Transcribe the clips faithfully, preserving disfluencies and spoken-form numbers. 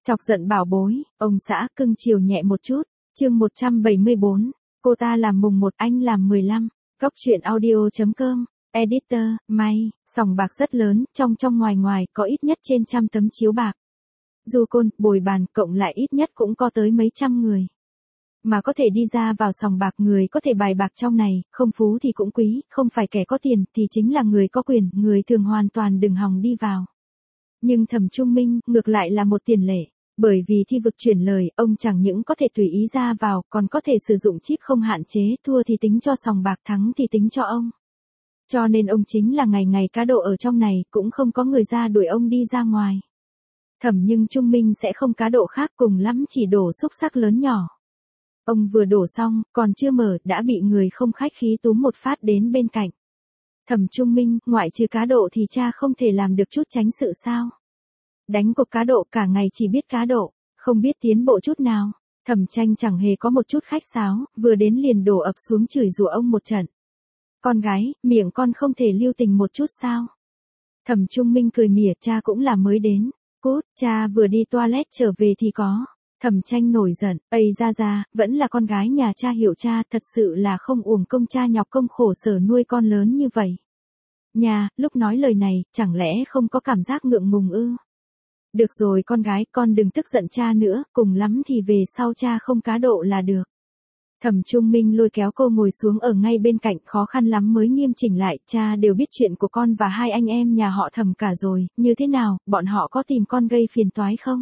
Chọc giận bảo bối, ông xã cưng chiều nhẹ một chút, chương một trăm bảy mươi bốn, cô ta làm mùng một anh làm mười lăm, góc truyện audio.com, editor, may, sòng bạc rất lớn, trong trong ngoài ngoài có ít nhất trên trăm tấm chiếu bạc. Du côn, bồi bàn, cộng lại ít nhất cũng có tới mấy trăm người. Mà có thể đi ra vào sòng bạc người có thể bài bạc trong này, không phú thì cũng quý, không phải kẻ có tiền thì chính là người có quyền, người thường hoàn toàn đừng hòng đi vào. Nhưng Thẩm Trung Minh, ngược lại là một tiền lệ. Bởi vì thi vực chuyển lời, ông chẳng những có thể tùy ý ra vào, còn có thể sử dụng chip không hạn chế, thua thì tính cho sòng bạc, thắng thì tính cho ông. Cho nên ông chính là ngày ngày cá độ ở trong này, cũng không có người ra đuổi ông đi ra ngoài. Thẩm nhưng Trung Minh sẽ không cá độ khác, cùng lắm chỉ đổ xúc xắc lớn nhỏ. Ông vừa đổ xong, còn chưa mở, đã bị người không khách khí túm một phát đến bên cạnh. Thẩm Trung Minh, ngoại trừ cá độ thì cha không thể làm được chút tránh sự sao? Đánh cuộc cá độ cả ngày chỉ biết cá độ, không biết tiến bộ chút nào. Thẩm Tranh chẳng hề có một chút khách sáo, vừa đến liền đổ ập xuống chửi rủa ông một trận. Con gái, miệng con không thể lưu tình một chút sao? Thẩm Trung Minh cười mỉa, cha cũng là mới đến. Cút, cha vừa đi toilet trở về thì có. Thẩm Tranh nổi giận, ây ra ra, vẫn là con gái nhà cha hiểu cha, thật sự là không uổng công cha nhọc công khổ sở nuôi con lớn như vậy. Nhà, lúc nói lời này, chẳng lẽ không có cảm giác ngượng ngùng ư? Được rồi con gái, con đừng tức giận cha nữa, cùng lắm thì về sau cha không cá độ là được. Thẩm Trung Minh lôi kéo cô ngồi xuống ở ngay bên cạnh, khó khăn lắm mới nghiêm chỉnh lại, cha đều biết chuyện của con và hai anh em nhà họ Thẩm cả rồi, như thế nào, bọn họ có tìm con gây phiền toái không?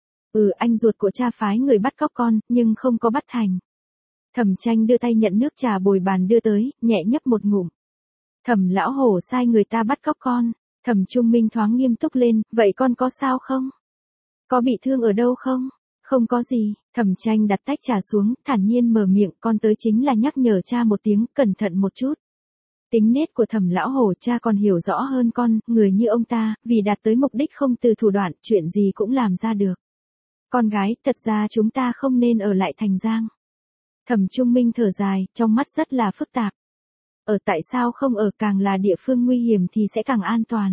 Ừ, anh ruột của cha phái người bắt cóc con, nhưng không có bắt thành. Thẩm Tranh đưa tay nhận nước trà bồi bàn đưa tới, nhẹ nhấp một ngụm. Thẩm lão hổ sai người ta bắt cóc con. Thẩm Trung Minh thoáng nghiêm túc lên, vậy con có sao không? Có bị thương ở đâu không? Không có gì. Thẩm Tranh đặt tách trà xuống, thản nhiên mở miệng, con tới chính là nhắc nhở cha một tiếng, cẩn thận một chút. Tính nết của Thẩm lão hổ cha còn hiểu rõ hơn con, người như ông ta, vì đạt tới mục đích không từ thủ đoạn, chuyện gì cũng làm ra được. Con gái, thật ra chúng ta không nên ở lại Thành Giang. Thẩm Trung Minh thở dài, trong mắt rất là phức tạp. Ở tại sao không ở, càng là địa phương nguy hiểm thì sẽ càng an toàn.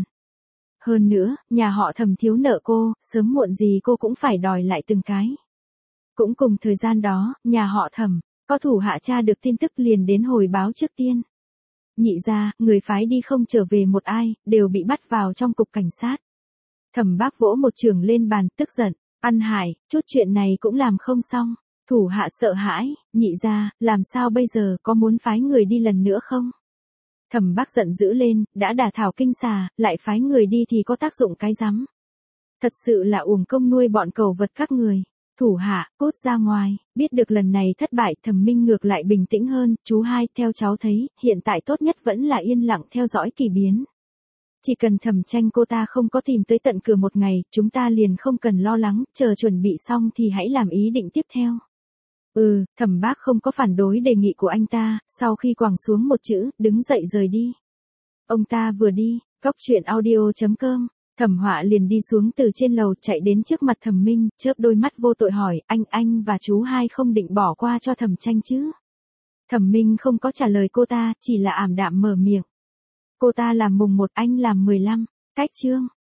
Hơn nữa, nhà họ Thẩm thiếu nợ cô, sớm muộn gì cô cũng phải đòi lại từng cái. Cũng cùng thời gian đó, nhà họ Thẩm, có thủ hạ cha được tin tức liền đến hồi báo trước tiên. Nhị ra, người phái đi không trở về một ai, đều bị bắt vào trong cục cảnh sát. Thẩm Bác vỗ một chưởng lên bàn, tức giận, ăn hại, chút chuyện này cũng làm không xong. Thủ hạ sợ hãi, nhị ra, làm sao bây giờ, có muốn phái người đi lần nữa không? Thẩm Bác giận dữ lên, đã đả thảo kinh xà, lại phái người đi thì có tác dụng cái rắm. Thật sự là uổng công nuôi bọn cẩu vật các người. Thủ hạ, cút ra ngoài, biết được lần này thất bại, Thẩm Minh ngược lại bình tĩnh hơn, chú hai, theo cháu thấy, hiện tại tốt nhất vẫn là yên lặng theo dõi kỳ biến. Chỉ cần Thẩm Tranh cô ta không có tìm tới tận cửa một ngày, chúng ta liền không cần lo lắng, chờ chuẩn bị xong thì hãy làm ý định tiếp theo. Ừ, Thẩm Bác không có phản đối đề nghị của anh ta, sau khi quẳng xuống một chữ, đứng dậy rời đi. Ông ta vừa đi, góc truyện audio.com, Thẩm Họa liền đi xuống từ trên lầu chạy đến trước mặt Thẩm Minh, chớp đôi mắt vô tội hỏi, anh anh và chú hai không định bỏ qua cho Thẩm Tranh chứ? Thẩm Minh không có trả lời cô ta, chỉ là ảm đạm mở miệng. Cô ta làm mùng một, anh làm mười lăm, cách chương.